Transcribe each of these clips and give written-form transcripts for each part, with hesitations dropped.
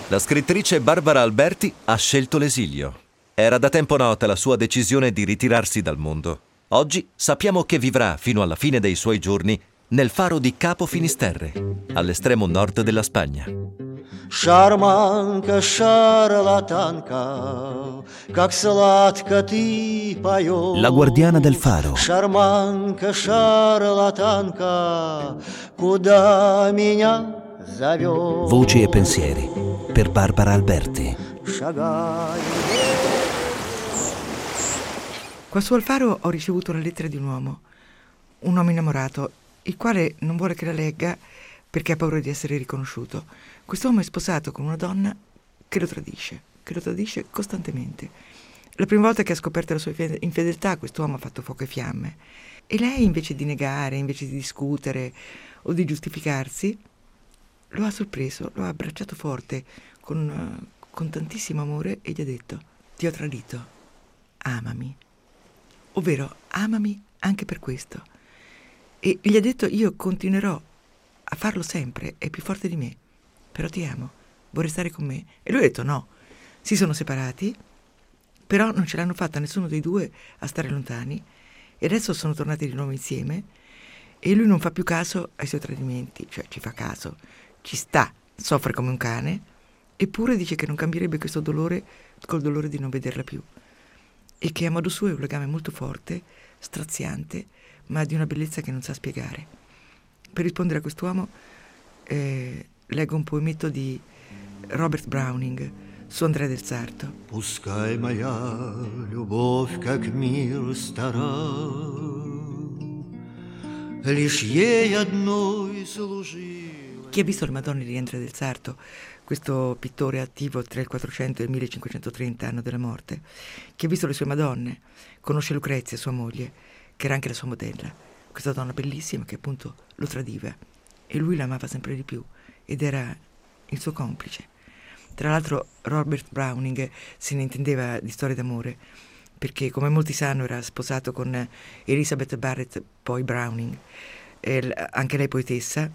La scrittrice Barbara Alberti ha scelto l'esilio. Era da tempo nota la sua decisione di ritirarsi dal mondo. Oggi sappiamo che vivrà fino alla fine dei suoi giorni nel faro di Capo Finisterre, all'estremo nord della Spagna. Шарманка, шарлатанка, как сладко ты поешь. La guardiana del faro. Шарманка, шарлатанка, куда меня зовешь? Voci e pensieri per Barbara Alberti. Шагай. Qua su al faro ho ricevuto la lettera di un uomo innamorato, il quale non vuole che la legga perché ha paura di essere riconosciuto. Quest'uomo è sposato con una donna che lo tradisce costantemente. La prima volta che ha scoperto la sua infedeltà, quest'uomo ha fatto fuoco e fiamme. E lei, invece di negare, invece di discutere o di giustificarsi, lo ha sorpreso, lo ha abbracciato forte, con tantissimo amore, e gli ha detto: ti ho tradito, amami. Ovvero, amami anche per questo. E gli ha detto: io continuerò a farlo sempre, è più forte di me, però ti amo, vuoi restare con me? E lui ha detto no. Si sono separati, però non ce l'hanno fatta nessuno dei due a stare lontani, e adesso sono tornati di nuovo insieme, e lui non fa più caso ai suoi tradimenti, cioè ci fa caso, ci sta, soffre come un cane, eppure dice che non cambierebbe questo dolore col dolore di non vederla più, e che a modo suo è un legame molto forte, straziante, ma di una bellezza che non sa spiegare. Per rispondere a quest'uomo leggo un poemetto di Robert Browning su Andrea del Sarto. Пускай моя любовь, как мир стара, лишь ей одной служила. Chi ha visto le Madonne di Andrea del Sarto, questo pittore attivo tra il 400 e il 1530, anno della morte, chi ha visto le sue Madonne conosce Lucrezia, sua moglie, che era anche la sua modella. Questa donna bellissima che appunto lo tradiva, e lui l'amava sempre di più ed era il suo complice. Tra l'altro Robert Browning se ne intendeva di storie d'amore, perché come molti sanno era sposato con Elizabeth Barrett, poi Browning, anche lei poetessa,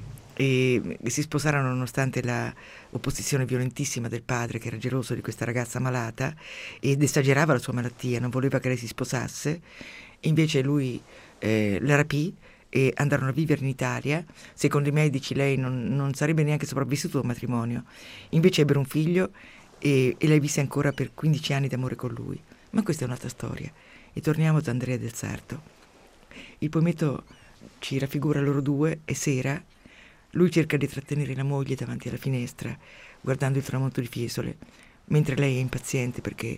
e si sposarono nonostante la opposizione violentissima del padre, che era geloso di questa ragazza malata ed esagerava la sua malattia, non voleva che lei si sposasse, e invece lui la rapì e andarono a vivere in Italia. Secondo i medici lei non sarebbe neanche sopravvissuto al matrimonio, invece ebbero un figlio e lei visse ancora per 15 anni d'amore con lui. Ma questa è un'altra storia, e torniamo ad Andrea del Sarto. Il poemetto ci raffigura loro due, e sera lui cerca di trattenere la moglie davanti alla finestra guardando il tramonto di Fiesole, mentre lei è impaziente perché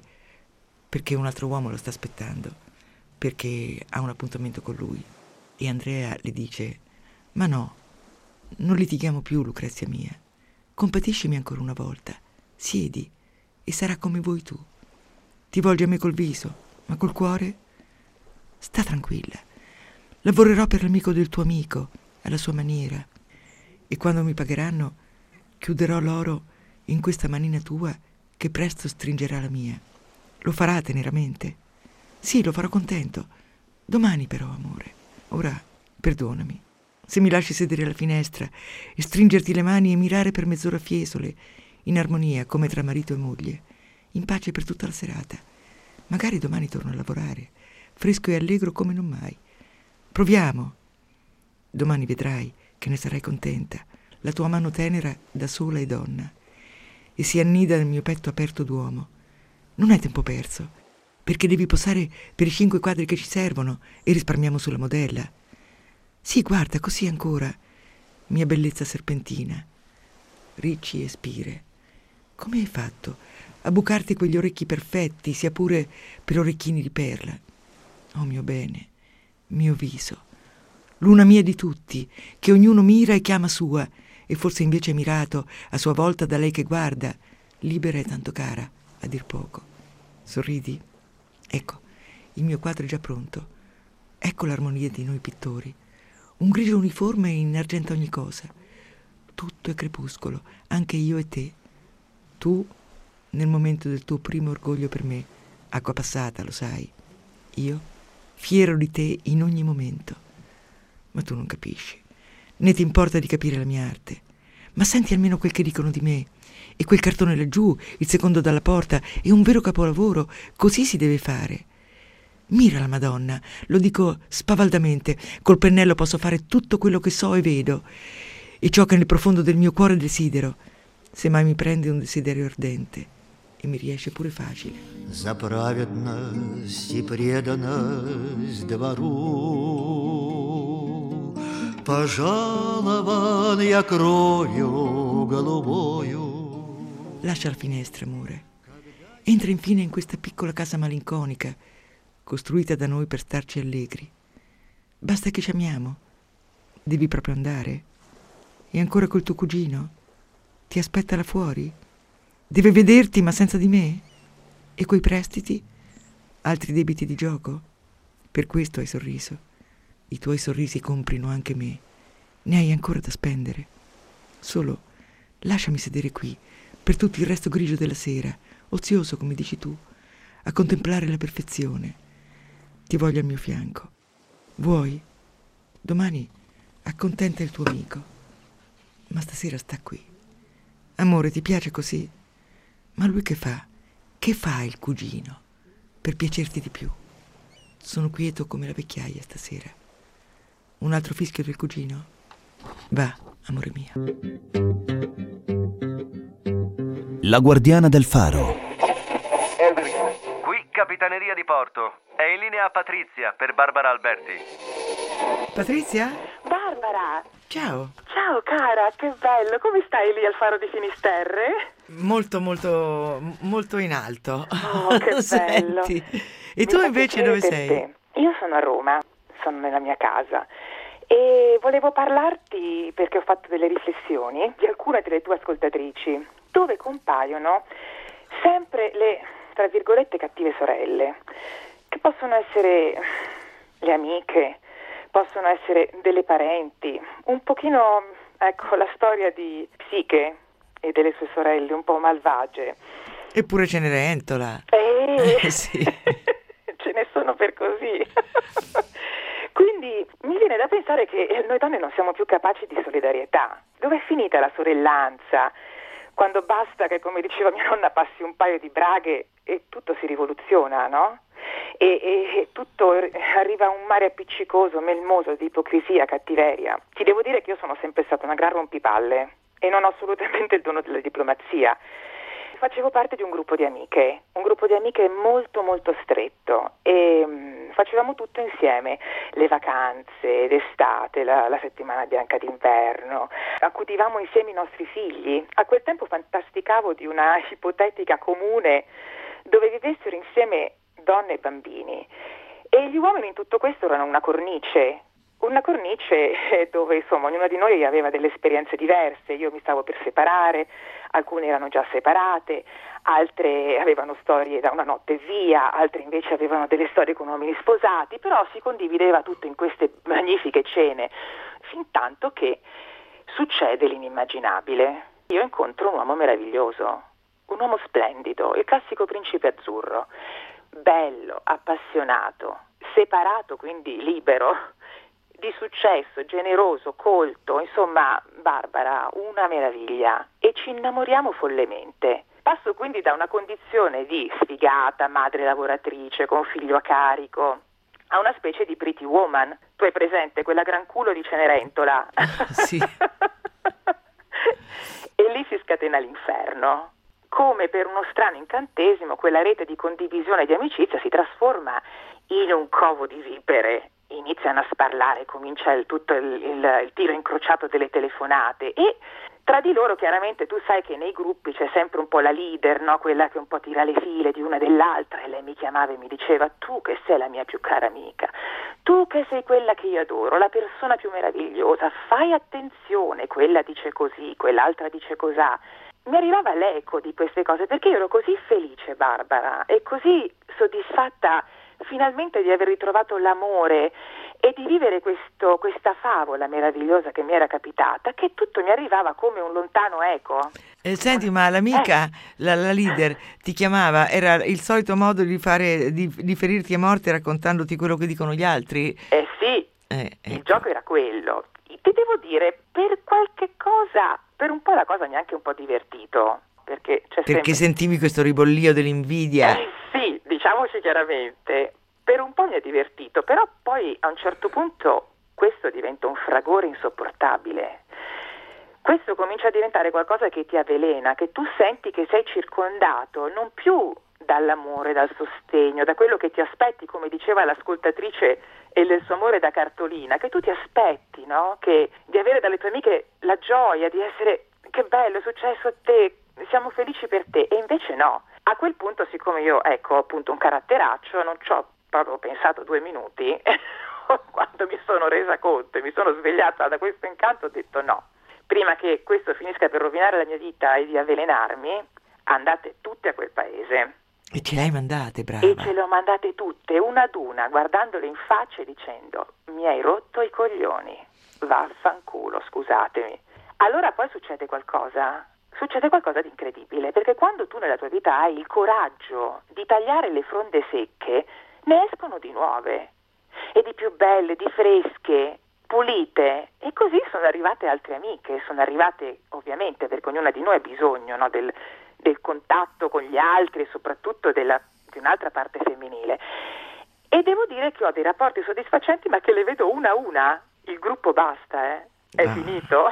un altro uomo lo sta aspettando, perché ha un appuntamento con lui. E Andrea le dice: ma no, non litighiamo più, Lucrezia mia, compatiscimi ancora una volta, siedi e sarà come vuoi tu. Ti volgi a me col viso, ma col cuore? Sta tranquilla, lavorerò per l'amico del tuo amico, alla sua maniera, e quando mi pagheranno chiuderò l'oro in questa manina tua che presto stringerà la mia. Lo farà teneramente? Sì, lo farò contento. Domani però, amore. Ora, perdonami. Se mi lasci sedere alla finestra e stringerti le mani e mirare per mezz'ora Fiesole, in armonia come tra marito e moglie, in pace per tutta la serata. Magari domani torno a lavorare, fresco e allegro come non mai. Proviamo. Domani vedrai che ne sarai contenta. La tua mano tenera da sola e donna, e si annida nel mio petto aperto d'uomo. Non è tempo perso, perché devi posare per i 5 quadri che ci servono e risparmiamo sulla modella. Sì, guarda, così ancora, mia bellezza serpentina. Ricci e spire. Come hai fatto a bucarti quegli orecchi perfetti, sia pure per orecchini di perla? Oh mio bene, mio viso, luna mia di tutti, che ognuno mira e chiama sua, e forse invece è mirato a sua volta da lei che guarda, libera e tanto cara, a dir poco. Sorridi? Ecco, il mio quadro è già pronto. Ecco l'armonia di noi pittori. Un grigio uniforme in argenta ogni cosa. Tutto è crepuscolo, anche io e te. Tu, nel momento del tuo primo orgoglio per me, acqua passata, lo sai. Io, fiero di te in ogni momento. Ma tu non capisci, né ti importa di capire la mia arte. Ma senti almeno quel che dicono di me. E quel cartone laggiù, il secondo dalla porta, è un vero capolavoro. Così si deve fare. Mira la Madonna, lo dico spavaldamente. Col pennello posso fare tutto quello che so e vedo. E ciò che nel profondo del mio cuore desidero. Se mai mi prende un desiderio ardente. E mi riesce pure facile. За праведность и преданность двору пожалован я кровью голубою. Lascia la finestra, amore. Entra infine in questa piccola casa malinconica, costruita da noi per starci allegri. Basta che ci amiamo. Devi proprio andare? E ancora col tuo cugino? Ti aspetta là fuori? Deve vederti, ma senza di me? E coi prestiti? Altri debiti di gioco? Per questo hai sorriso. I tuoi sorrisi comprino anche me. Ne hai ancora da spendere. Solo lasciami sedere qui, per tutto il resto grigio della sera, ozioso come dici tu, a contemplare la perfezione. Ti voglio al mio fianco. Vuoi? Domani accontenta il tuo amico. Ma stasera sta qui. Amore, ti piace così? Ma lui che fa? Che fa il cugino? Per piacerti di più. Sono quieto come la vecchiaia stasera. Un altro fischio del cugino? Va, amore mio. La guardiana del faro. Qui Capitaneria di Porto. È in linea Patrizia per Barbara Alberti. Patrizia? Barbara! Ciao. Ciao cara, che bello! Come stai lì al faro di Finisterre? Molto, molto, molto in alto. Oh, che bello! Senti. E Mi tu fa invece piacere dove per sei? te. Io sono a Roma, sono nella mia casa e volevo parlarti perché ho fatto delle riflessioni di alcune delle tue ascoltatrici dove compaiono sempre le, tra virgolette, cattive sorelle, che possono essere le amiche, possono essere delle parenti, un pochino, ecco, la storia di Psiche e delle sue sorelle un po' malvagie. Eppure Cenerentola. Sì. Ce ne sono per così. Quindi mi viene da pensare che noi donne non siamo più capaci di solidarietà. Dov'è finita la sorellanza? Quando basta che, come diceva mia nonna, passi un paio di braghe e tutto si rivoluziona, no? E tutto arriva a un mare appiccicoso, melmoso di ipocrisia, cattiveria. Ti devo dire che io sono sempre stata una gran rompipalle e non ho assolutamente il dono della diplomazia. Facevo parte di un gruppo di amiche molto molto stretto e facevamo tutto insieme, le vacanze d'estate, la settimana bianca d'inverno, accudivamo insieme i nostri figli. A quel tempo fantasticavo di una ipotetica comune dove vivessero insieme donne e bambini e gli uomini in tutto questo erano una cornice dove insomma ognuna di noi aveva delle esperienze diverse. Io mi stavo per separare, alcune erano già separate, altre avevano storie da una notte via, altre invece avevano delle storie con uomini sposati, però si condivideva tutto in queste magnifiche cene, fin tanto che succede l'inimmaginabile. Io incontro un uomo meraviglioso, un uomo splendido, il classico principe azzurro, bello, appassionato, separato, quindi libero, di successo, generoso, colto, insomma, Barbara, una meraviglia, e ci innamoriamo follemente. Passo quindi da una condizione di sfigata, madre lavoratrice, con figlio a carico, a una specie di pretty woman. Tu hai presente quella gran culo di Cenerentola? Sì. E lì si scatena l'inferno. Come per uno strano incantesimo, quella rete di condivisione e di amicizia si trasforma in un covo di vipere. Iniziano a sparlare, comincia tutto il tiro incrociato delle telefonate e tra di loro chiaramente tu sai che nei gruppi c'è sempre un po' la leader, no? Quella che un po' tira le file di una dell'altra, e lei mi chiamava e mi diceva: tu che sei la mia più cara amica, tu che sei quella che io adoro, la persona più meravigliosa, fai attenzione, quella dice così, quell'altra dice cosà. Mi arrivava l'eco di queste cose perché io ero così felice, Barbara, e così soddisfatta finalmente di aver ritrovato l'amore e di vivere questa favola meravigliosa che mi era capitata, che tutto mi arrivava come un lontano eco. Senti, ma l'amica, la leader, ti chiamava, era il solito modo di ferirti a morte raccontandoti quello che dicono gli altri? Sì, Ecco. Il gioco era quello. ti devo dire, per qualche cosa, per un po' la cosa mi ha anche un po' divertito, perché sentivi questo ribollio dell'invidia? Sì, diciamoci chiaramente, per un po' mi ha divertito, però poi a un certo punto questo diventa un fragore insopportabile. Questo comincia a diventare qualcosa che ti avvelena, che tu senti che sei circondato non più dall'amore, dal sostegno, da quello che ti aspetti, come diceva l'ascoltatrice e del suo amore da cartolina, che tu ti aspetti, no? Che di avere dalle tue amiche la gioia di essere, che bello, è successo a te, siamo felici per te, e invece no. A quel punto, siccome io, ho appunto un caratteraccio, non ci ho proprio pensato 2 minuti, quando mi sono resa conto e mi sono svegliata da questo incanto, ho detto no, prima che questo finisca per rovinare la mia vita e di avvelenarmi, andate tutte a quel paese. E ce le hai mandate, brava. E ce le ho mandate tutte, una ad una, guardandole in faccia e dicendo: mi hai rotto i coglioni, vaffanculo, scusatemi. Allora poi succede qualcosa di incredibile, perché quando tu nella tua vita hai il coraggio di tagliare le fronde secche, ne escono di nuove, e di più belle, di fresche, pulite. E così sono arrivate altre amiche, sono arrivate ovviamente, perché ognuna di noi ha bisogno, no, del contatto con gli altri e soprattutto di un'altra parte femminile. E devo dire che ho dei rapporti soddisfacenti, ma che le vedo una a una. Il gruppo basta, è finito.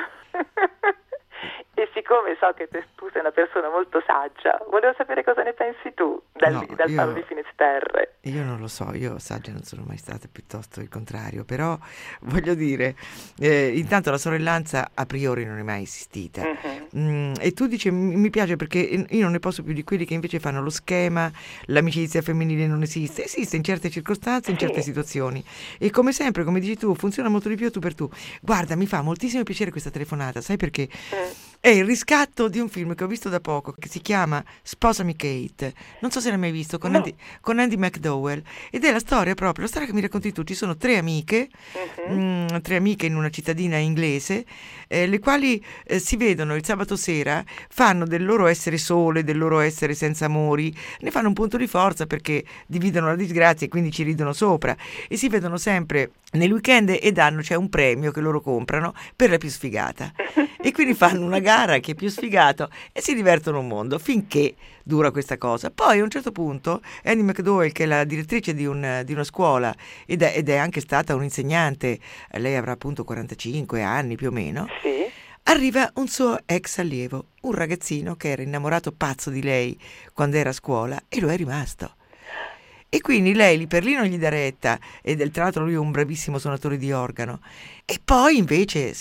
E siccome so che tu sei una persona molto saggia, volevo sapere cosa ne pensi tu dal Faro di Finisterre. Io non lo so, io saggia non sono mai stata, piuttosto il contrario, però voglio dire, intanto la sorellanza a priori non è mai esistita. E tu dici, mi piace perché io non ne posso più di quelli che invece fanno lo schema, l'amicizia femminile non esiste in certe circostanze, in certe situazioni, e come sempre, come dici tu, funziona molto di più tu per tu. Guarda, mi fa moltissimo piacere questa telefonata, sai perché? È il riscatto di un film che ho visto da poco, che si chiama Sposami Kate, non so se l'hai mai visto, con Andy McDowell, ed è la storia che mi racconti tu. Ci sono 3 amiche, 3 amiche in una cittadina inglese, le quali si vedono il sabato sera, fanno del loro essere sole, del loro essere senza amori, ne fanno un punto di forza perché dividono la disgrazia e quindi ci ridono sopra, e si vedono sempre nel weekend e c'è un premio che loro comprano per la più sfigata, e quindi fanno una gara che è più sfigato e si divertono un mondo finché dura questa cosa. Poi a un certo punto Annie McDowell, che è la direttrice di una scuola ed è anche stata un'insegnante, lei avrà appunto 45 anni più o meno, Sì. Arriva un suo ex allievo, un ragazzino che era innamorato pazzo di lei quando era a scuola, e lo è rimasto. E quindi lei lì per lì non gli dà retta, e tra l'altro lui è un bravissimo suonatore di organo. E poi invece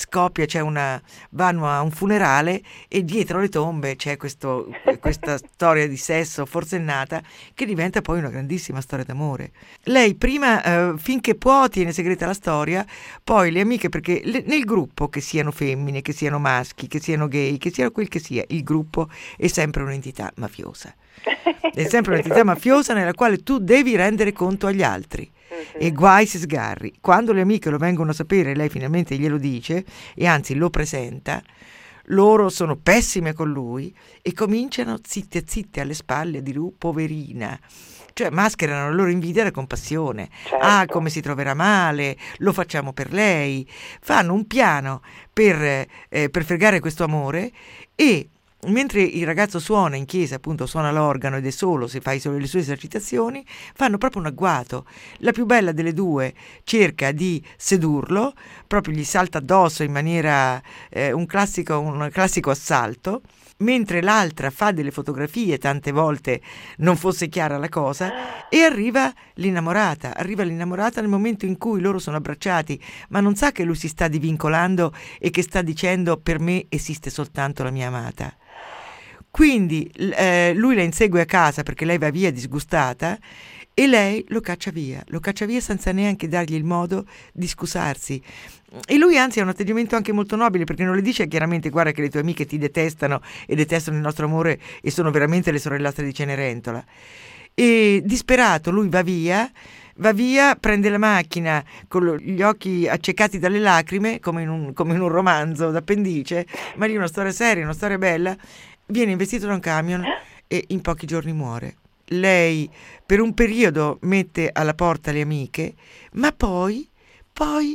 vanno a un funerale e dietro le tombe c'è questa storia di sesso forsennata che diventa poi una grandissima storia d'amore. Lei prima, finché può, tiene segreta la storia, poi le amiche, perché nel gruppo, che siano femmine, che siano maschi, che siano gay, che siano quel che sia, il gruppo è sempre un'entità mafiosa. È sempre un'entità mafiosa nella quale tu devi rendere conto agli altri. E guai se sgarri. Quando le amiche lo vengono a sapere, lei finalmente glielo dice e anzi lo presenta, loro sono pessime con lui e cominciano zitte alle spalle a dire poverina, cioè mascherano la loro invidia da compassione. Certo. Come si troverà male, lo facciamo per lei, fanno un piano per fregare questo amore. E mentre il ragazzo suona in chiesa, appunto suona l'organo ed è solo, se fai solo le sue esercitazioni, fanno proprio un agguato. La più bella delle due cerca di sedurlo, proprio gli salta addosso in maniera un classico assalto, mentre l'altra fa delle fotografie, tante volte non fosse chiara la cosa, e arriva l'innamorata nel momento in cui loro sono abbracciati, ma non sa che lui si sta divincolando e che sta dicendo: per me esiste soltanto la mia amata. Quindi lui la insegue a casa perché lei va via disgustata e lei lo caccia via senza neanche dargli il modo di scusarsi. E lui anzi ha un atteggiamento anche molto nobile, perché non le dice chiaramente: guarda che le tue amiche ti detestano e detestano il nostro amore e sono veramente le sorellastre di Cenerentola. E disperato lui va via, prende la macchina con gli occhi accecati dalle lacrime, come in un romanzo d'appendice, ma lì una storia seria, una storia bella. Viene investito da un camion e in pochi giorni muore. Lei per un periodo mette alla porta le amiche, ma poi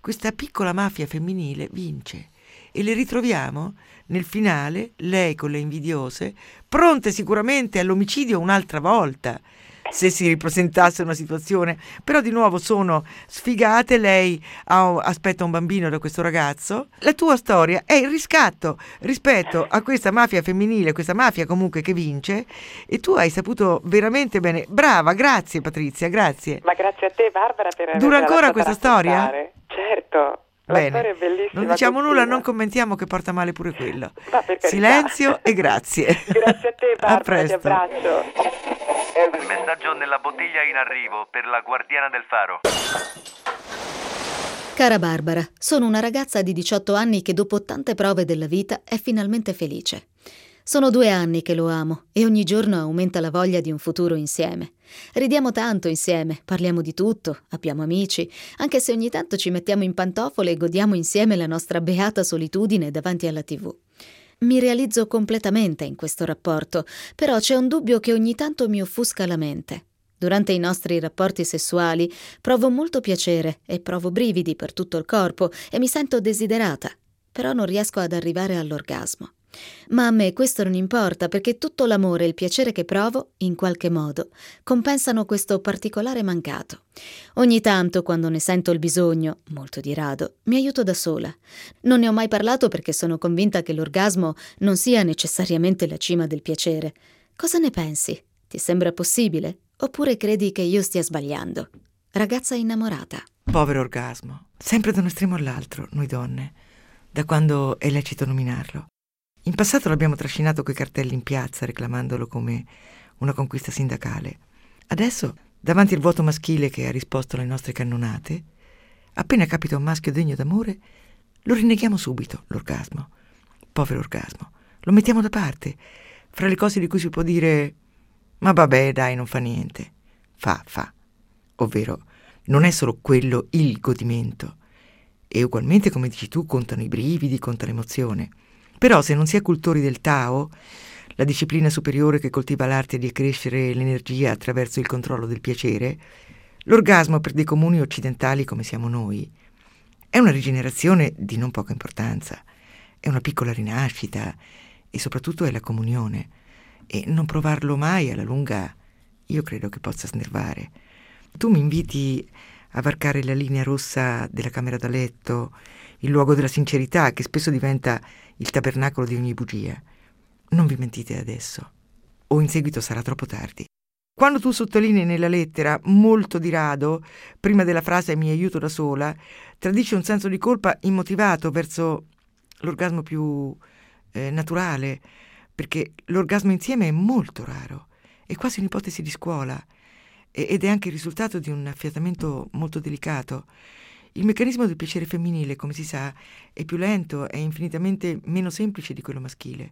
questa piccola mafia femminile vince e le ritroviamo nel finale, lei con le invidiose, pronte sicuramente all'omicidio un'altra volta, se si ripresentasse una situazione, però di nuovo sono sfigate, lei aspetta un bambino da questo ragazzo. La tua storia è il riscatto rispetto a questa mafia femminile, questa mafia comunque che vince, e tu hai saputo veramente bene. Brava, grazie Patrizia, grazie. Ma grazie a te Barbara per averla Dura ancora lasciata questa storia? raccontare. Certo. La Bene, storia è bellissima. non diciamo nulla, continua. non commentiamo che porta male pure quello. Ma per carità. Silenzio e grazie. Grazie a te Barbara, A presto. ti abbraccio. Messaggio nella bottiglia in arrivo per la guardiana del faro. Cara Barbara, sono una ragazza di 18 anni che dopo tante prove della vita è finalmente felice. Sono 2 anni che lo amo e ogni giorno aumenta la voglia di un futuro insieme. Ridiamo tanto insieme, parliamo di tutto, abbiamo amici, anche se ogni tanto ci mettiamo in pantofole e godiamo insieme la nostra beata solitudine davanti alla TV. Mi realizzo completamente in questo rapporto, però c'è un dubbio che ogni tanto mi offusca la mente. Durante i nostri rapporti sessuali provo molto piacere e provo brividi per tutto il corpo e mi sento desiderata, però non riesco ad arrivare all'orgasmo. Ma a me questo non importa, perché tutto l'amore e il piacere che provo, in qualche modo, compensano questo particolare mancato. Ogni tanto, quando ne sento il bisogno, molto di rado, mi aiuto da sola. Non ne ho mai parlato perché sono convinta che l'orgasmo non sia necessariamente la cima del piacere. Cosa ne pensi? Ti sembra possibile? Oppure credi che io stia sbagliando? Ragazza innamorata. Povero orgasmo, sempre da un estremo all'altro, noi donne, da quando è lecito nominarlo. In passato l'abbiamo trascinato coi cartelli in piazza, reclamandolo come una conquista sindacale. Adesso, davanti al vuoto maschile che ha risposto alle nostre cannonate, appena capita un maschio degno d'amore, lo rinneghiamo subito, l'orgasmo. Povero orgasmo, lo mettiamo da parte, fra le cose di cui si può dire «ma vabbè, dai, non fa niente». Fa. Ovvero, non è solo quello il godimento. E ugualmente, come dici tu, contano i brividi, conta l'emozione. Però se non si è cultori del Tao, la disciplina superiore che coltiva l'arte di accrescere l'energia attraverso il controllo del piacere, l'orgasmo per dei comuni occidentali come siamo noi è una rigenerazione di non poca importanza, è una piccola rinascita e soprattutto è la comunione, e non provarlo mai alla lunga io credo che possa snervare. Tu mi inviti a varcare la linea rossa della camera da letto, il luogo della sincerità che spesso diventa il tabernacolo di ogni bugia. Non vi mentite adesso, o in seguito sarà troppo tardi. Quando tu sottolinei nella lettera, molto di rado, prima della frase «mi aiuto da sola», tradisci un senso di colpa immotivato verso l'orgasmo più naturale, perché l'orgasmo insieme è molto raro, è quasi un'ipotesi di scuola, ed è anche il risultato di un affiatamento molto delicato. Il meccanismo del piacere femminile, come si sa, è più lento, è infinitamente meno semplice di quello maschile.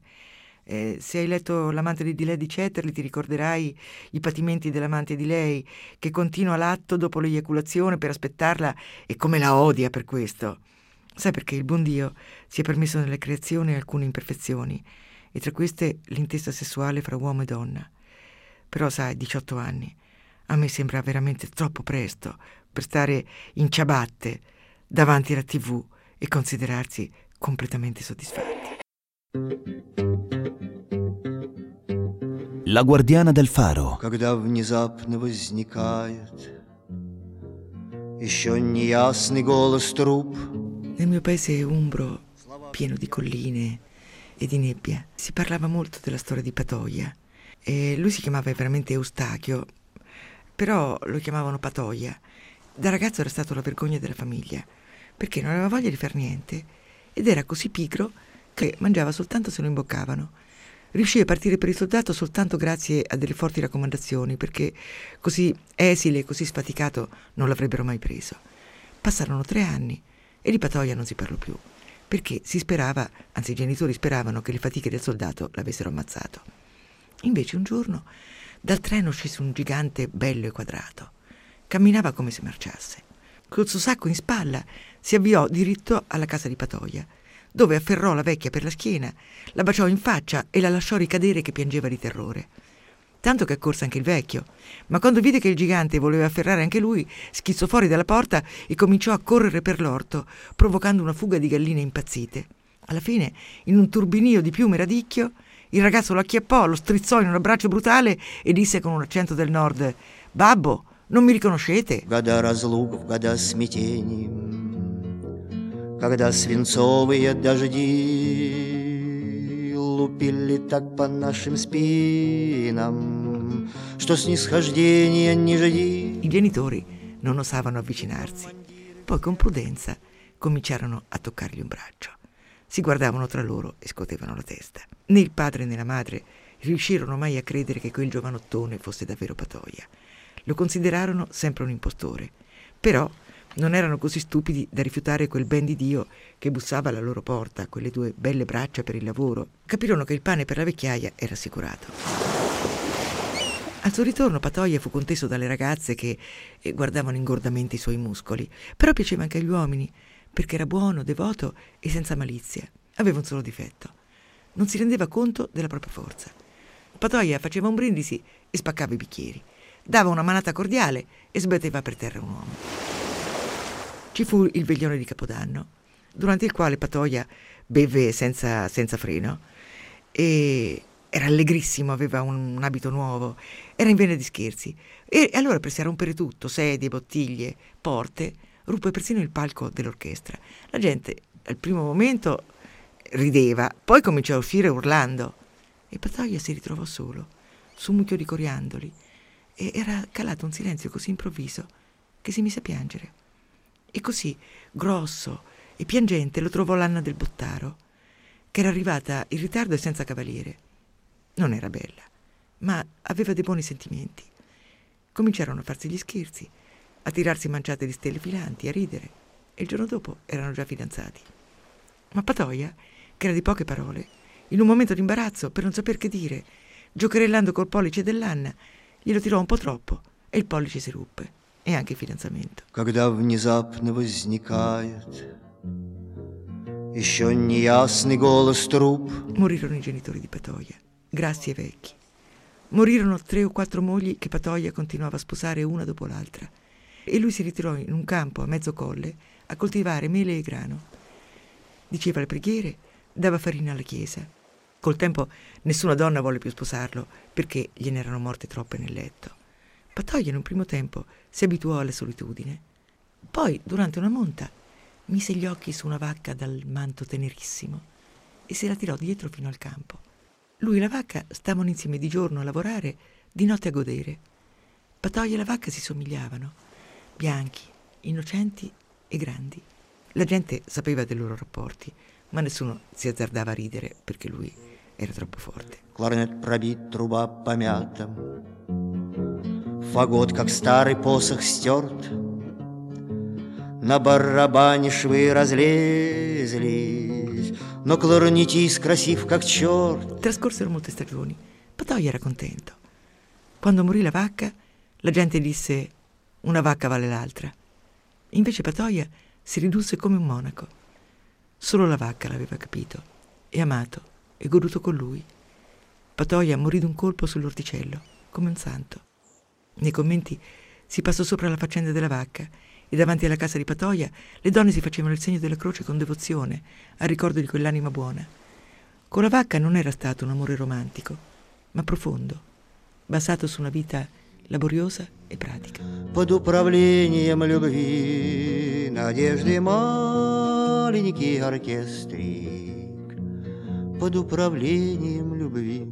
Se hai letto L'amante di Lady Chatterley ti ricorderai i patimenti dell'amante di lei, che continua l'atto dopo l'eiaculazione per aspettarla e come la odia per questo. Sai perché il buon Dio si è permesso nella creazione alcune imperfezioni, e tra queste l'intesa sessuale fra uomo e donna. Però sai, 18 anni, a me sembra veramente troppo presto per stare in ciabatte davanti alla TV e considerarsi completamente soddisfatti. La guardiana del faro. Когда внезапно возникает еще неясный голос труб. Nel mio paese umbro, pieno di colline e di nebbia, si parlava molto della storia di Patoia. E lui si chiamava veramente Eustachio, però lo chiamavano Patoia. Da ragazzo era stato la vergogna della famiglia, perché non aveva voglia di far niente ed era così pigro che mangiava soltanto se lo imboccavano. Riuscì a partire per il soldato soltanto grazie a delle forti raccomandazioni, perché così esile e così sfaticato non l'avrebbero mai preso. Passarono 3 anni e di Patoia non si parlò più, perché si sperava, anzi i genitori speravano che le fatiche del soldato l'avessero ammazzato. Invece un giorno dal treno scese un gigante bello e quadrato. Camminava come se marciasse. Col suo sacco in spalla si avviò diritto alla casa di Patoia, dove afferrò la vecchia per la schiena, la baciò in faccia e la lasciò ricadere che piangeva di terrore. tanto che accorse anche il vecchio. Ma quando vide che il gigante voleva afferrare anche lui, schizzò fuori dalla porta e cominciò a correre per l'orto, provocando una fuga di galline impazzite. Alla fine, in un turbinio di piume radicchio, il ragazzo lo acchiappò, lo strizzò in un abbraccio brutale e disse con un accento del nord: «Babbo, non mi riconoscete?» Года разлук, года смятений, когда свинцовые дожди лупили так по нашим спинам, что снисхождения не жди. I genitori non osavano avvicinarsi. Poi con prudenza cominciarono a toccargli un braccio. Si guardavano tra loro e scotevano la testa. Né il padre né la madre riuscirono mai a credere che quel giovanottone fosse davvero Patoia. Lo considerarono sempre un impostore, però non erano così stupidi da rifiutare quel ben di Dio che bussava alla loro porta, quelle due belle braccia per il lavoro. Capirono che il pane per la vecchiaia era assicurato. Al suo ritorno Patoia fu conteso dalle ragazze che guardavano ingordamente i suoi muscoli, però piaceva anche agli uomini, perché era buono, devoto e senza malizia. Aveva un solo difetto: non si rendeva conto della propria forza. Patoia faceva un brindisi e spaccava i bicchieri, dava una manata cordiale e sbatteva per terra un uomo. Ci fu il veglione di Capodanno, durante il quale Patoia beve senza freno e era allegrissimo, aveva un abito nuovo, era in vena di scherzi e allora prese a rompere tutto, sedie, bottiglie, porte, ruppe persino il palco dell'orchestra. La gente al primo momento rideva, poi cominciò a uscire urlando e Patoia si ritrovò solo su un mucchio di coriandoli e era calato un silenzio così improvviso che si mise a piangere. E così, grosso e piangente, lo trovò l'Anna del Bottaro, che era arrivata in ritardo e senza cavaliere. Non era bella, ma aveva dei buoni sentimenti. Cominciarono a farsi gli scherzi, a tirarsi manciate di stelle filanti, a ridere, e il giorno dopo erano già fidanzati. Ma Patoia, che era di poche parole, in un momento di imbarazzo, per non saper che dire, giocherellando col pollice dell'Anna, glielo tirò un po' troppo e il pollice si ruppe, e anche il fidanzamento. Когда внезапно возникает еще неясный голос труб. Morirono i genitori di Patoia, grassi e vecchi. Morirono 3 o 4 mogli che Patoia continuava a sposare una dopo l'altra, e lui si ritirò in un campo a mezzo colle a coltivare mele e grano. Diceva le preghiere, dava farina alla chiesa. Col tempo nessuna donna volle più sposarlo perché gliene erano morte troppe nel letto. Patoia in un primo tempo si abituò alla solitudine. Poi, durante una monta, mise gli occhi su una vacca dal manto tenerissimo e se la tirò dietro fino al campo. Lui e la vacca stavano insieme di giorno a lavorare, di notte a godere. Patoia e la vacca si somigliavano, bianchi, innocenti e grandi. La gente sapeva dei loro rapporti, ma nessuno si azzardava a ridere perché lui era troppo forte. Кларнет пробит, труба помята, фагот, как старый посох, стерт. На барабане швы разлезлись, но кларнетист красив, как черт. Trascorsero molte stagioni. Patoia era contento. Quando morì la vacca, la gente disse: una vacca vale l'altra. Invece Patoia si ridusse come un monaco. Solo la vacca l'aveva capito e amato e goduto con lui. Patoia morì d'un colpo sull'orticello, come un santo. Nei commenti si passò sopra la faccenda della vacca e davanti alla casa di Patoia le donne si facevano il segno della croce con devozione, al ricordo di quell'anima buona. Con la vacca non era stato un amore romantico, ma profondo, basato su una vita laboriosa e pratica. Под управлением любви надежды маленький оркестрик. Под управлением любви.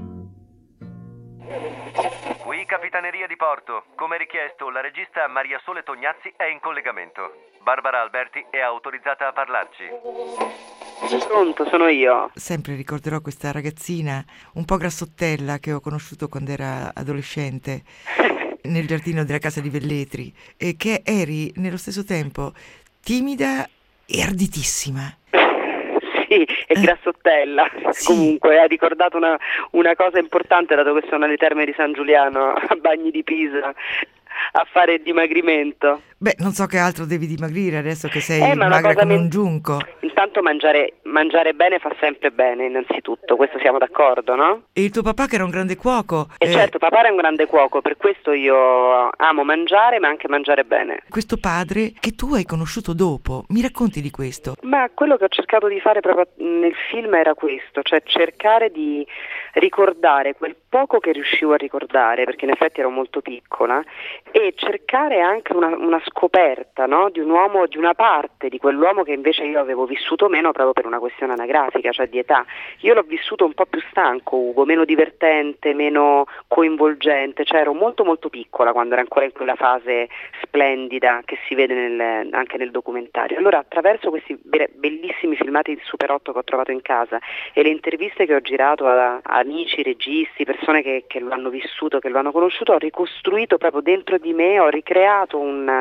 Qui Capitaneria di Porto. Come richiesto, la regista Maria Sole Tognazzi è in collegamento. Barbara Alberti è autorizzata a parlarci. Pronto, sono io. Sempre ricorderò questa ragazzina un po' grassottella che ho conosciuto quando era adolescente nel giardino della casa di Velletri e che eri nello stesso tempo timida e arditissima. Sì, è grassottella. Sì. Comunque, hai ricordato una cosa importante, dato che sono alle Terme di San Giuliano, a Bagni di Pisa. a fare il dimagrimento. Beh, non so che altro devi dimagrire adesso che sei Ma magra come un giunco. Intanto mangiare bene fa sempre bene, innanzitutto, questo siamo d'accordo, no? E il tuo papà che era un grande cuoco. Certo, papà era un grande cuoco, per questo io amo mangiare, ma anche mangiare bene. Questo padre che tu hai conosciuto dopo, mi racconti di questo? Ma quello che ho cercato di fare proprio nel film era questo, cioè cercare di ricordare quel poco che riuscivo a ricordare, perché in effetti ero molto piccola, e cercare anche una scoperta, no? Di un uomo, di una parte di quell'uomo che invece io avevo vissuto meno proprio per una questione anagrafica, cioè di età. Io l'ho vissuto un po' più stanco, Ugo, meno divertente, meno coinvolgente, cioè ero molto molto piccola quando era ancora in quella fase splendida che si vede anche nel documentario. Allora attraverso questi bellissimi filmati di Super 8 che ho trovato in casa e le interviste che ho girato a amici, registi, persone che lo hanno vissuto, che lo hanno conosciuto, ho ricostruito proprio dentro di me, ho ricreato un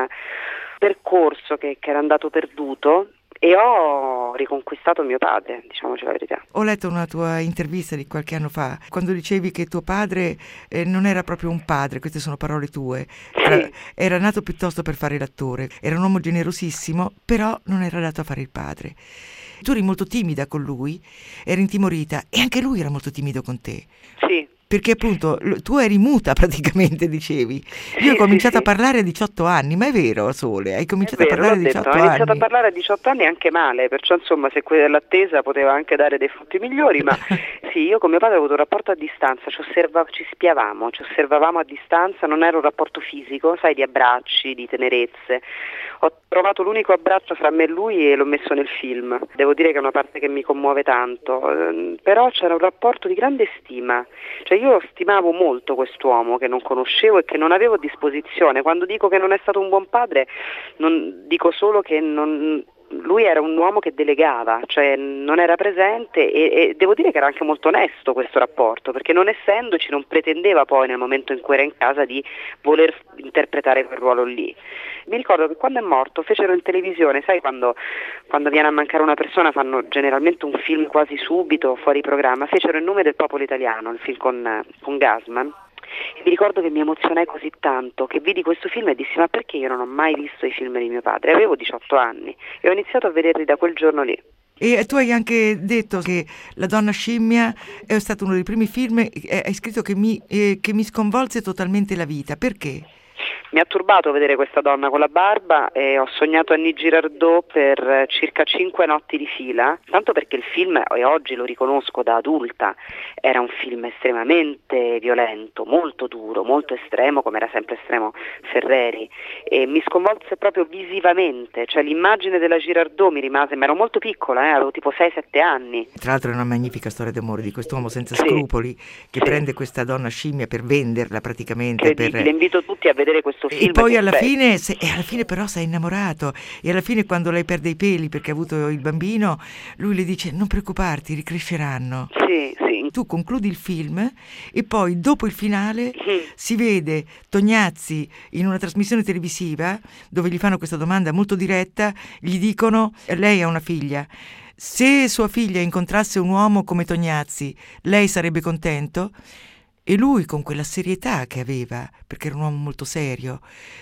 percorso che era andato perduto e ho riconquistato mio padre, diciamoci la verità. Ho letto una tua intervista di qualche anno fa, quando dicevi che tuo padre non era proprio un padre, queste sono parole tue, Sì. Era nato piuttosto per fare l'attore, era un uomo generosissimo, però non era dato a fare il padre. Tu eri molto timida con lui, eri intimorita e anche lui era molto timido con te. Sì. Perché appunto tu eri muta praticamente, dicevi. Io ho cominciato a parlare a 18 anni, ma è vero, Sole? Hai cominciato a parlare a 18 anni? Ho iniziato a parlare a 18 anni anche male, perciò insomma se l'attesa poteva anche dare dei frutti migliori, ma sì, io con mio padre ho avuto un rapporto a distanza, ci spiavamo, ci osservavamo a distanza, non era un rapporto fisico, sai, di abbracci, di tenerezze. Ho trovato l'unico abbraccio fra me e lui e l'ho messo nel film. Devo dire che è una parte che mi commuove tanto, però c'era un rapporto di grande stima. Cioè io stimavo molto quest'uomo che non conoscevo e che non avevo a disposizione. Quando dico che non è stato un buon padre, non dico solo che lui era un uomo che delegava, cioè non era presente e devo dire che era anche molto onesto questo rapporto, perché non essendoci non pretendeva poi nel momento in cui era in casa di voler interpretare quel ruolo lì. Mi ricordo che quando è morto fecero in televisione, sai quando viene a mancare una persona fanno generalmente un film quasi subito fuori programma, fecero Il nome del popolo italiano, il film con Gassman. E mi ricordo che mi emozionai così tanto che vidi questo film e dissi ma perché io non ho mai visto i film di mio padre? Avevo 18 anni e ho iniziato a vederli da quel giorno lì. E tu hai anche detto che La donna scimmia è stato uno dei primi film, hai scritto che mi sconvolse totalmente la vita. Perché? Mi ha turbato vedere questa donna con la barba e ho sognato Annie Girardot per circa 5 notti di fila, tanto perché il film, e oggi lo riconosco da adulta, era un film estremamente violento, molto duro, molto estremo, come era sempre estremo Ferreri, e mi sconvolse proprio visivamente, cioè l'immagine della Girardot mi rimase, ma ero molto piccola, avevo tipo 6-7 anni. Tra l'altro è una magnifica storia d'amore di quest'uomo senza scrupoli che prende questa donna scimmia per venderla praticamente. Le invito tutti a vedere questo film. E poi alla fine però sei innamorato e alla fine quando lei perde i peli perché ha avuto il bambino lui le dice non preoccuparti, ricresceranno. Sì. Tu concludi il film e poi dopo il finale si vede Tognazzi in una trasmissione televisiva dove gli fanno questa domanda molto diretta, gli dicono lei ha una figlia, se sua figlia incontrasse un uomo come Tognazzi lei sarebbe contento? E lui con quella serietà che aveva, perché era un uomo molto serio,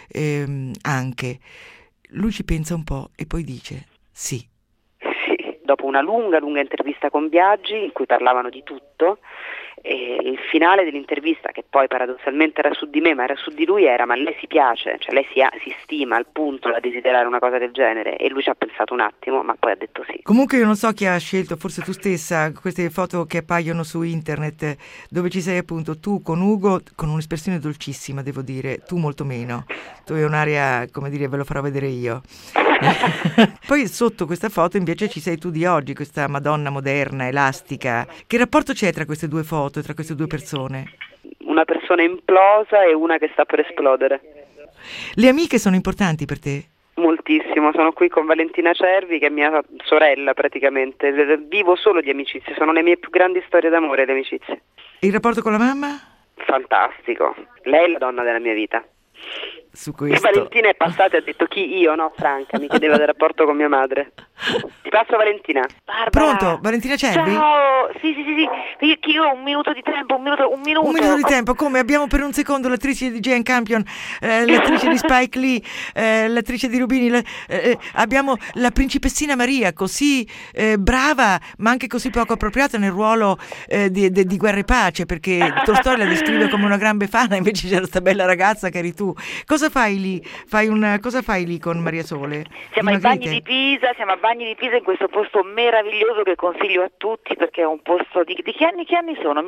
anche, lui ci pensa un po' e poi dice sì. Sì, dopo una lunga intervista con Biagi in cui parlavano di tutto, e il finale dell'intervista, che poi paradossalmente era su di me ma era su di lui, era ma lei si piace, cioè lei si stima al punto da desiderare una cosa del genere, e lui ci ha pensato un attimo ma poi ha detto sì. Comunque io non so chi ha scelto, forse tu stessa, queste foto che appaiono su internet dove ci sei appunto tu con Ugo con un'espressione dolcissima, devo dire, tu molto meno, tu hai un'aria, come dire, ve lo farò vedere io. Poi sotto questa foto invece ci sei tu di oggi, questa Madonna moderna, elastica. Che rapporto c'è tra queste due foto, tra queste due persone? Una persona implosa e una che sta per esplodere. Le amiche sono importanti per te? Moltissimo, sono qui con Valentina Cervi che è mia sorella praticamente, vivo solo di amicizie, sono le mie più grandi storie d'amore le amicizie. E il rapporto con la mamma? Fantastico, lei è la donna della mia vita. su questo. Valentina è passata e ha detto chi? Io, no? Franca, mi chiedeva del rapporto con mia madre. Ti passo Valentina. Barbara. Pronto? Valentina Cervi? Ciao, sì, io ho un minuto di tempo, un minuto. Un minuto di tempo, come? Abbiamo per un secondo l'attrice di Jane Campion, l'attrice di Spike Lee, l'attrice di Rubini, abbiamo la principessina Maria, così brava, ma anche così poco appropriata nel ruolo di Guerra e Pace, perché Tolstoi la descrive come una gran befana, invece c'era sta bella ragazza che eri tu. Cosa fai lì? Cosa fai lì con Maria Sole? Siamo ai Bagni di Pisa, in questo posto meraviglioso che consiglio a tutti, perché è un posto di che anni sono?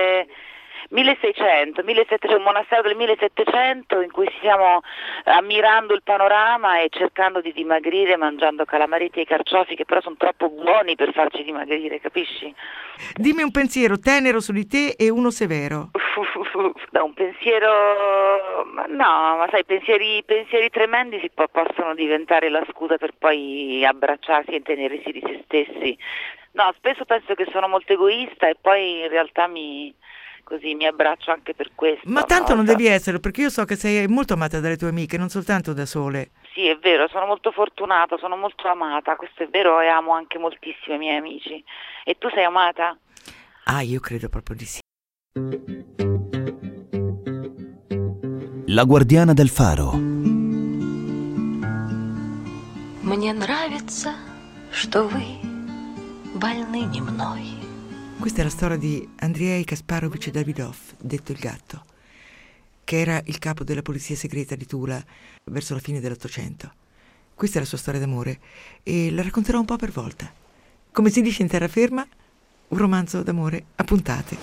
1600, 1700, un monastero del 1700 in cui stiamo ammirando il panorama e cercando di dimagrire mangiando calamariti e carciofi, che però sono troppo buoni per farci dimagrire, capisci? Dimmi un pensiero tenero su di te e uno severo. Da un pensiero, ma sai, pensieri tremendi possono diventare la scusa per poi abbracciarsi e intenerirsi di se stessi. No, spesso penso che sono molto egoista e poi in realtà mi abbraccio anche per questo. Ma tanto non devi essere, perché io so che sei molto amata dalle tue amiche, non soltanto da Sole. Sì, è vero, sono molto fortunata, sono molto amata, questo è vero, e amo anche moltissimo i miei amici. E tu sei amata? Ah, io credo proprio di sì. La guardiana del faro. Мне нравится, что вы больны не мной. Questa è la storia di Andrei Kasparovich Davidov, detto il gatto, che era il capo della polizia segreta di Tula verso la fine dell'Ottocento. Questa è la sua storia d'amore e la racconterò un po' per volta. Come si dice in terraferma, un romanzo d'amore a puntate.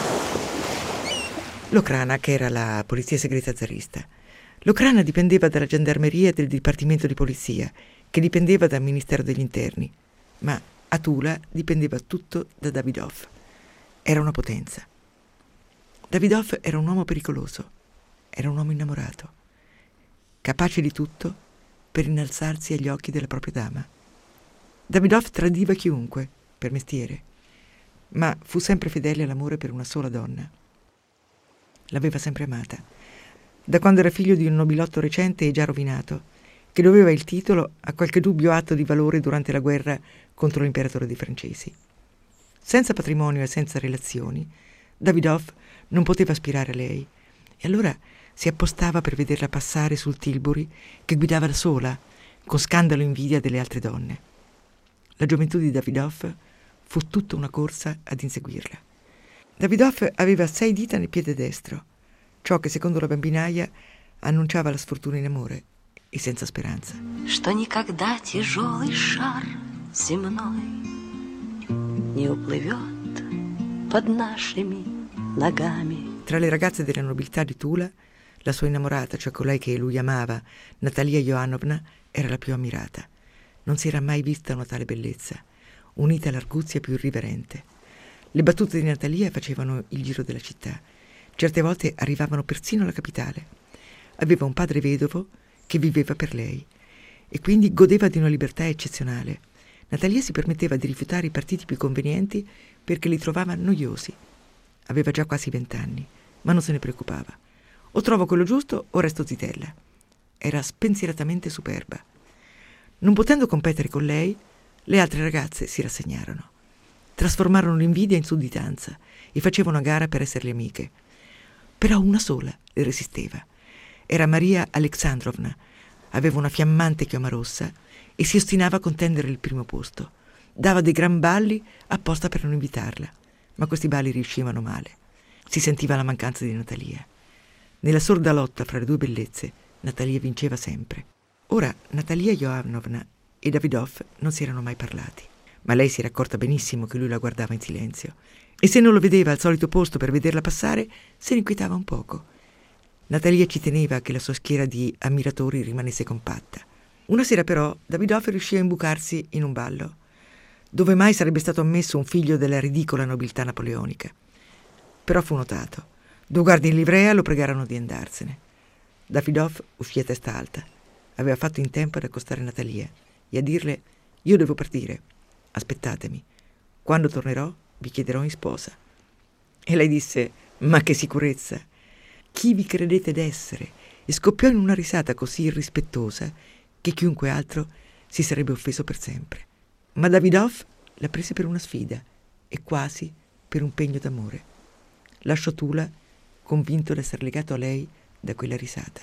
L'Okrana, che era la polizia segreta zarista. L'Okrana dipendeva dalla gendarmeria e del dipartimento di polizia, che dipendeva dal Ministero degli Interni, ma a Tula dipendeva tutto da Davidov. Era una potenza. Davidov era un uomo pericoloso, era un uomo innamorato, capace di tutto per innalzarsi agli occhi della propria dama. Davidov tradiva chiunque, per mestiere, ma fu sempre fedele all'amore per una sola donna. L'aveva sempre amata, da quando era figlio di un nobilotto recente e già rovinato, che doveva il titolo a qualche dubbio atto di valore durante la guerra contro l'imperatore dei francesi. Senza patrimonio e senza relazioni, Davidov non poteva aspirare a lei, e allora si appostava per vederla passare sul Tilbury che guidava da sola, con scandalo e invidia delle altre donne. La gioventù di Davidov fu tutta una corsa ad inseguirla. Davidov aveva 6 dita nel piede destro, ciò che secondo la bambinaia annunciava la sfortuna in amore e senza speranza. Что никогда тяжелый шар земной не уплывет под нашими ногами. Tra le ragazze della nobiltà di Tula, la sua innamorata, cioè colei che lui amava, Natalia Ioannovna, era la più ammirata. Non si era mai vista una tale bellezza, unita all'arguzia più irriverente. Le battute di Natalia facevano il giro della città. Certe volte arrivavano persino alla capitale. Aveva un padre vedovo che viveva per lei e quindi godeva di una libertà eccezionale. Natalia si permetteva di rifiutare i partiti più convenienti perché li trovava noiosi. Aveva già quasi 20 anni, ma non se ne preoccupava. O trovo quello giusto o resto zitella. Era spensieratamente superba. Non potendo competere con lei, le altre ragazze si rassegnarono. Trasformarono l'invidia in sudditanza e facevano a gara per essere le amiche. Però una sola le resisteva. Era Maria Alexandrovna. Aveva una fiammante chioma rossa e si ostinava a contendere il primo posto. Dava dei gran balli apposta per non invitarla, ma questi balli riuscivano male. Si sentiva la mancanza di Natalia. Nella sorda lotta fra le due bellezze, Natalia vinceva sempre. Ora Natalia Ioannovna e Davidov non si erano mai parlati, ma lei si era accorta benissimo che lui la guardava in silenzio e se non lo vedeva al solito posto per vederla passare, se ne inquietava un poco. Natalia ci teneva che la sua schiera di ammiratori rimanesse compatta. Una sera però Davidov riuscì a imbucarsi in un ballo. Dove mai sarebbe stato ammesso un figlio della ridicola nobiltà napoleonica? Però fu notato. 2 guardie in livrea lo pregarono di andarsene. Davidov uscì a testa alta. Aveva fatto in tempo ad accostare Natalia e a dirle: «Io devo partire. Aspettatemi. Quando tornerò vi chiederò in sposa». E lei disse: «Ma che sicurezza! Chi vi credete d'essere e scoppiò in una risata così irrispettosa che chiunque altro si sarebbe offeso per sempre. Ma Davidoff la prese per una sfida e quasi per un pegno d'amore. Lasciò Tula convinto d'essere legato a lei da quella risata.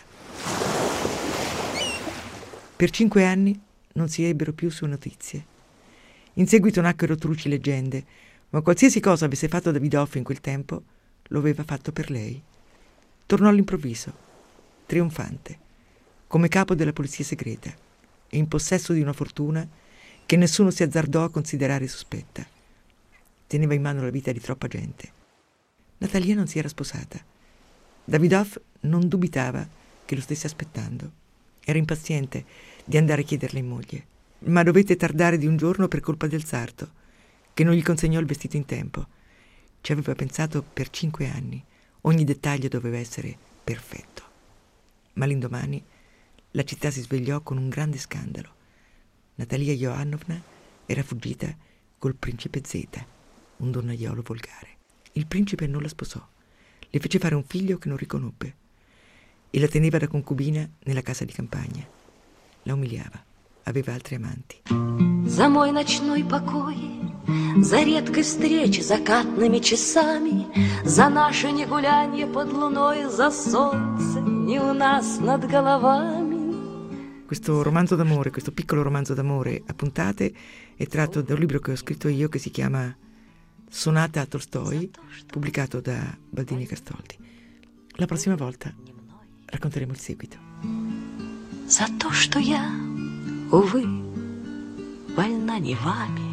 Per 5 anni non si ebbero più sue notizie. In seguito nacquero truci leggende, ma qualsiasi cosa avesse fatto Davidoff in quel tempo lo aveva fatto per lei. Tornò all'improvviso, trionfante, come capo della polizia segreta e in possesso di una fortuna che nessuno si azzardò a considerare sospetta. Teneva in mano la vita di troppa gente. Natalia non si era sposata. Davidoff non dubitava che lo stesse aspettando. Era impaziente di andare a chiederla in moglie, ma dovette tardare di un giorno per colpa del sarto, che non gli consegnò il vestito in tempo. Ci aveva pensato per 5 anni. Ogni dettaglio doveva essere perfetto. Ma l'indomani la città si svegliò con un grande scandalo. Natalia Johannovna era fuggita col principe Zeta, un donnaiolo volgare. Il principe non la sposò, le fece fare un figlio che non riconobbe e la teneva da concubina nella casa di campagna. La umiliava, aveva altri amanti. За мой ночной покой, за редкой встречи закатными часами, за наше негулянье под луной, за солнце не у нас над головами. Questo romanzo d'amore, questo piccolo romanzo d'amore a puntate è tratto da un libro che ho scritto io che si chiama Sonata a Tolstoi, pubblicato da Baldini e Castoldi. La prossima volta racconteremo il seguito. За то, что я, увы, больна не вами.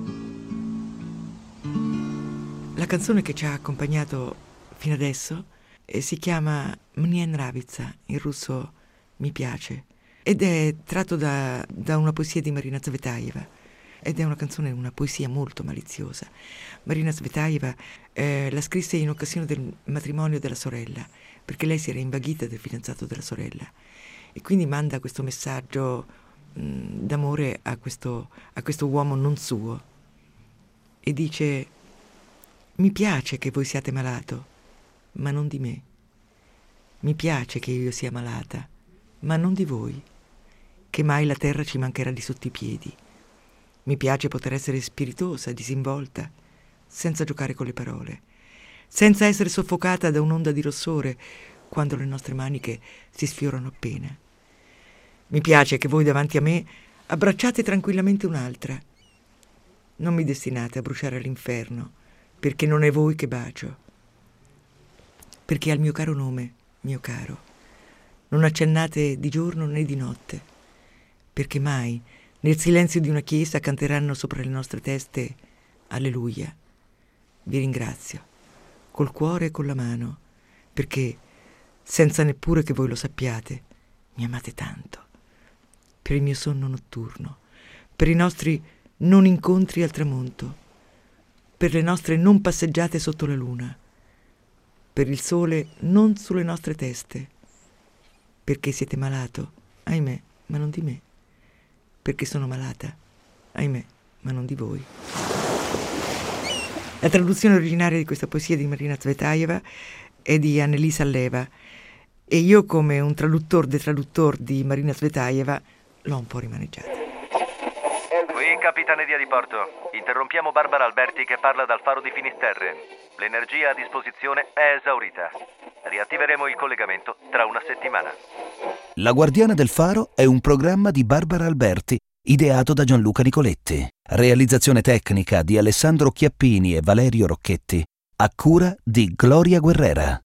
La canzone che ci ha accompagnato fino adesso si chiama Мне нравится, in russo mi piace, ed è tratto da una poesia di Marina Tsvetaeva, ed è una canzone, una poesia molto maliziosa. Marina Tsvetaeva la scrisse in occasione del matrimonio della sorella, perché lei si era invaghita del fidanzato della sorella e quindi manda questo messaggio d'amore a questo uomo non suo e dice: mi piace che voi siate malato, ma non di me. Mi piace che io sia malata, ma non di voi, che mai la terra ci mancherà di sotto i piedi. Mi piace poter essere spiritosa, disinvolta, senza giocare con le parole, senza essere soffocata da un'onda di rossore quando le nostre maniche si sfiorano appena. Mi piace che voi davanti a me abbracciate tranquillamente un'altra. Non mi destinate a bruciare all'inferno, perché non è voi che bacio, perché al mio caro nome, mio caro, non accennate di giorno né di notte, perché mai nel silenzio di una chiesa canteranno sopra le nostre teste Alleluia. Vi ringrazio, col cuore e con la mano, perché, senza neppure che voi lo sappiate, mi amate tanto, per il mio sonno notturno, per i nostri non incontri al tramonto, per le nostre non passeggiate sotto la luna, per il sole non sulle nostre teste, perché siete malato, ahimè, ma non di me, perché sono malata, ahimè, ma non di voi. La traduzione originaria di questa poesia di Marina Tsvetaeva è di Annelisa Alleva e io, come un traduttore di Marina Tsvetaeva, l'ho un po' rimaneggiata. Qui Capitaneria di Porto. Interrompiamo Barbara Alberti che parla dal faro di Finisterre. L'energia a disposizione è esaurita. Riattiveremo il collegamento tra una settimana. La Guardiana del Faro è un programma di Barbara Alberti, ideato da Gianluca Nicoletti. Realizzazione tecnica di Alessandro Chiappini e Valerio Rocchetti, a cura di Gloria Guerrera.